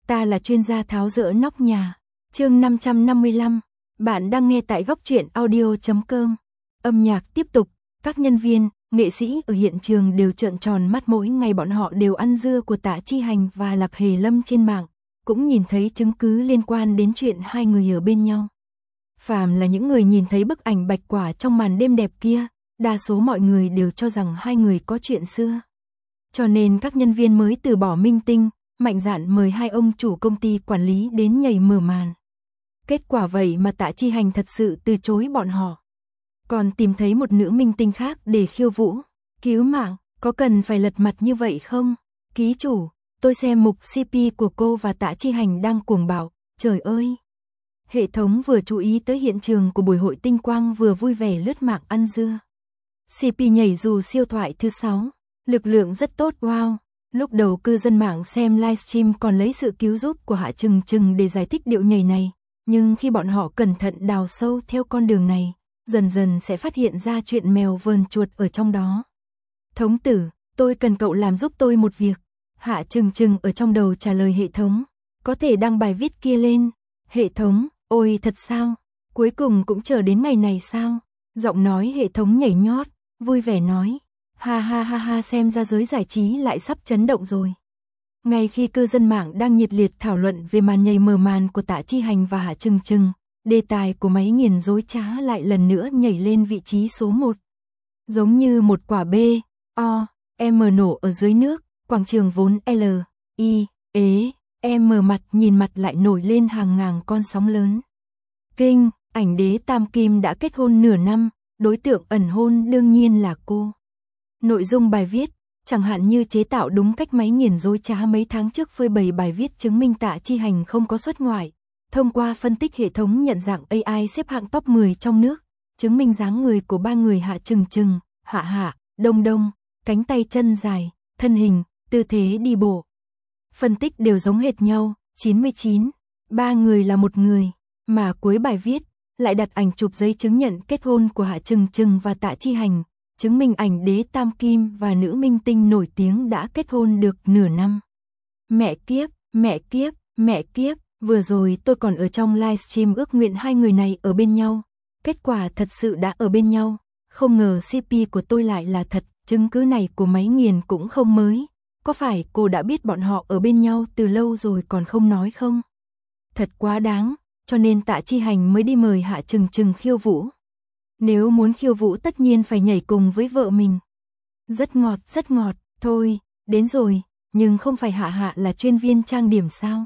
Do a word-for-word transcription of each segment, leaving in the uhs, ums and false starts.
ta là chuyên gia tháo dỡ nóc nhà. Chương năm trăm năm mươi lăm, bạn đang nghe tại góc truyện audio chấm com. Âm nhạc tiếp tục, các nhân viên, nghệ sĩ ở hiện trường đều trợn tròn mắt, mỗi ngày bọn họ đều ăn dưa của Tạ Chi Hành và Lạc Hề Lâm trên mạng, cũng nhìn thấy chứng cứ liên quan đến chuyện hai người ở bên nhau. Phàm là những người nhìn thấy bức ảnh bạch quả trong màn đêm đẹp kia, đa số mọi người đều cho rằng hai người có chuyện xưa. Cho nên các nhân viên mới từ bỏ minh tinh, mạnh dạn mời hai ông chủ công ty quản lý đến nhảy mở màn. Kết quả vậy mà Tạ Chi Hành thật sự từ chối bọn họ. Còn tìm thấy một nữ minh tinh khác để khiêu vũ. Cứu mạng, có cần phải lật mặt như vậy không? Ký chủ, tôi xem mục xê pê của cô và Tạ Chi Hành đang cuồng bạo, trời ơi! Hệ thống vừa chú ý tới hiện trường của buổi hội tinh quang vừa vui vẻ lướt mạng ăn dưa. xê pê nhảy dù siêu thoại thứ sáu, lực lượng rất tốt, wow! Lúc đầu cư dân mạng xem livestream còn lấy sự cứu giúp của Hạ Trừng Trừng để giải thích điệu nhảy này, nhưng khi bọn họ cẩn thận đào sâu theo con đường này, dần dần sẽ phát hiện ra chuyện mèo vờn chuột ở trong đó. Thống tử, tôi cần cậu làm giúp tôi một việc. Hạ Trừng Trừng ở trong đầu trả lời hệ thống, có thể đăng bài viết kia lên. Hệ thống, ôi thật sao? Cuối cùng cũng chờ đến ngày này sao? Giọng nói hệ thống nhảy nhót, vui vẻ nói, ha ha ha ha, xem ra giới giải trí lại sắp chấn động rồi. Ngay khi cư dân mạng đang nhiệt liệt thảo luận về màn nhảy mở màn của Tạ Chi Hành và Hạ Trừng Trừng, đề tài của máy nghiền dối trá lại lần nữa nhảy lên vị trí số một. Giống như một quả B, O, M nổ ở dưới nước, quảng trường vốn L, I, ế, M mặt nhìn mặt lại nổi lên hàng ngàn con sóng lớn. Kinh, ảnh đế Tam Kim đã kết hôn nửa năm, đối tượng ẩn hôn đương nhiên là cô. Nội dung bài viết, chẳng hạn như chế tạo đúng cách máy nghiền dối trá mấy tháng trước phơi bày bài viết chứng minh Tạ Chi Hành không có xuất ngoại. Thông qua phân tích hệ thống nhận dạng a i xếp hạng top mười trong nước, chứng minh dáng người của ba người Hạ Trừng Trừng, Hạ Hạ, Đông Đông, cánh tay chân dài, thân hình, tư thế đi bộ. Phân tích đều giống hệt nhau, chín mươi chín, ba người là một người, mà cuối bài viết lại đặt ảnh chụp giấy chứng nhận kết hôn của Hạ Trừng Trừng và Tạ Chi Hành, chứng minh ảnh đế Tam Kim và nữ minh tinh nổi tiếng đã kết hôn được nửa năm. Mẹ kiếp, mẹ kiếp, mẹ kiếp, vừa rồi tôi còn ở trong livestream ước nguyện hai người này ở bên nhau, kết quả thật sự đã ở bên nhau, không ngờ xê pê của tôi lại là thật, chứng cứ này của máy nghiền cũng không mới, có phải cô đã biết bọn họ ở bên nhau từ lâu rồi còn không nói không? Thật quá đáng, cho nên Tạ Chi Hành mới đi mời Hạ Trừng Trừng khiêu vũ. Nếu muốn khiêu vũ tất nhiên phải nhảy cùng với vợ mình. Rất ngọt, rất ngọt, thôi, đến rồi, nhưng không phải Hạ Hạ là chuyên viên trang điểm sao?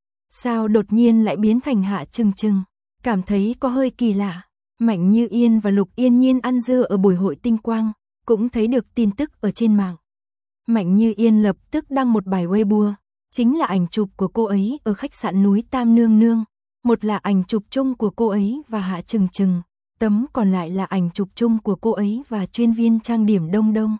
Sao đột nhiên lại biến thành Hạ Trừng Trừng? Cảm thấy có hơi kỳ lạ. Mạnh Như Yên và Lục Yên Nhiên ăn dưa ở buổi hội tinh quang, cũng thấy được tin tức ở trên mạng. Mạnh Như Yên lập tức đăng một bài Weibo, chính là ảnh chụp của cô ấy ở khách sạn núi Tam Nương Nương, một là ảnh chụp chung của cô ấy và Hạ Trừng Trừng, tấm còn lại là ảnh chụp chung của cô ấy và chuyên viên trang điểm Đông Đông.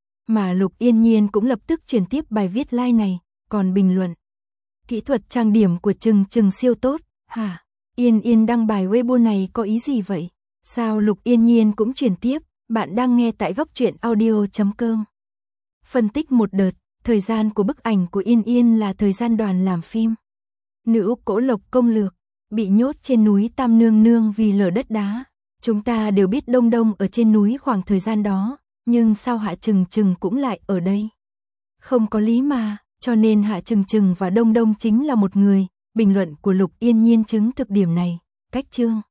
Mà Lục Yên Nhiên cũng lập tức chuyển tiếp bài viết like này, còn bình luận. Kỹ thuật trang điểm của Trừng Trừng siêu tốt, hả? Yên Yên đăng bài Weibo này có ý gì vậy? Sao Lục Yên Nhiên cũng chuyển tiếp, bạn đang nghe tại góc truyện audio chấm com. Phân tích một đợt, thời gian của bức ảnh của Yên Yên là thời gian đoàn làm phim. Nữ Cỗ Lộc Công Lược, bị nhốt trên núi Tam Nương Nương vì lở đất đá. Chúng ta đều biết Đông Đông ở trên núi khoảng thời gian đó, nhưng sao Hạ Trừng Trừng cũng lại ở đây? Không có lý mà, cho nên Hạ Trừng Trừng và Đông Đông chính là một người. Bình luận của Lục Yên Nhiên chứng thực điểm này. Cách chương